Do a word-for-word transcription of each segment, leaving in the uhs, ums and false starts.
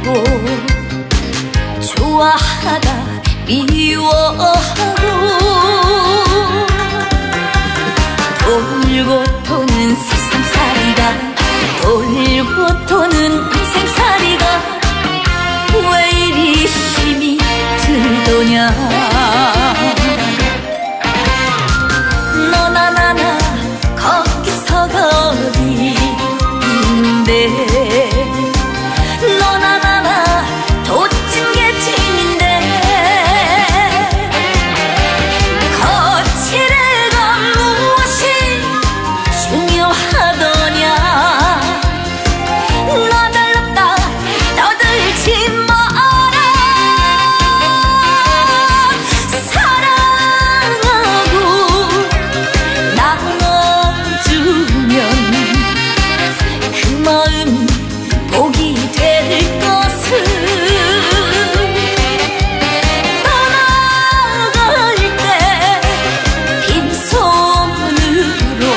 좋아하다 미워하고 돌고 도는 세상살이가 돌고 도는 인생살이가 왜 이리 힘이 들더냐. 너나 나나 거기서 거기 인데 너나 나나 도찐 게 짐인데 거칠애가 무엇이 중요하더냐. 너 잘났다 떠들지 마라. 사랑하고 나눠주면 그 마음 복이 될 것을. 떠나갈 때 빈손으로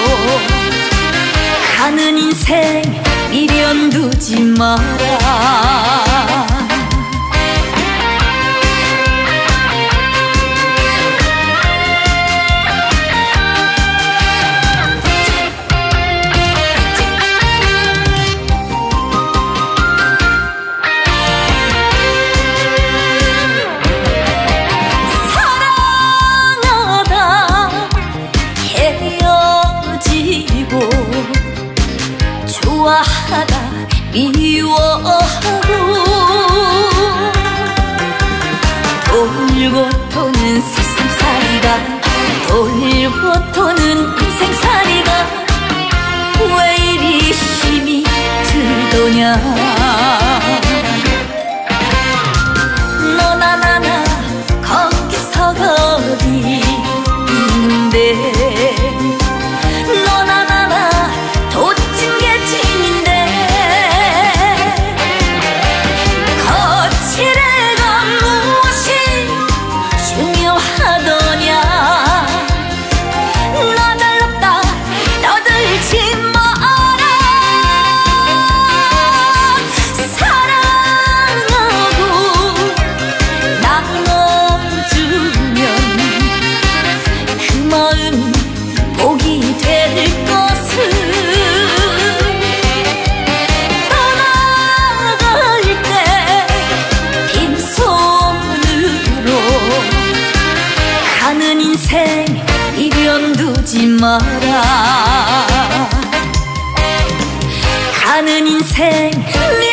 가는 인생 미련 두지 마라. 좋아하다 미워하고 돌고 도는 세상살이가 돌고 도는 인생살이가 왜 이리 힘이 들더냐. 너나 나나 거기서 거기 인데 너나 나나 도찐 게 짐인데 거칠애가 무엇이 중요하더냐. 너 잘났다 떠들지 마라. 사랑하고 나눠주면 그 마음 복이 될 것을. 떠나갈 때 빈손으로 가는 인생 미련 두지 마라. 가는 인생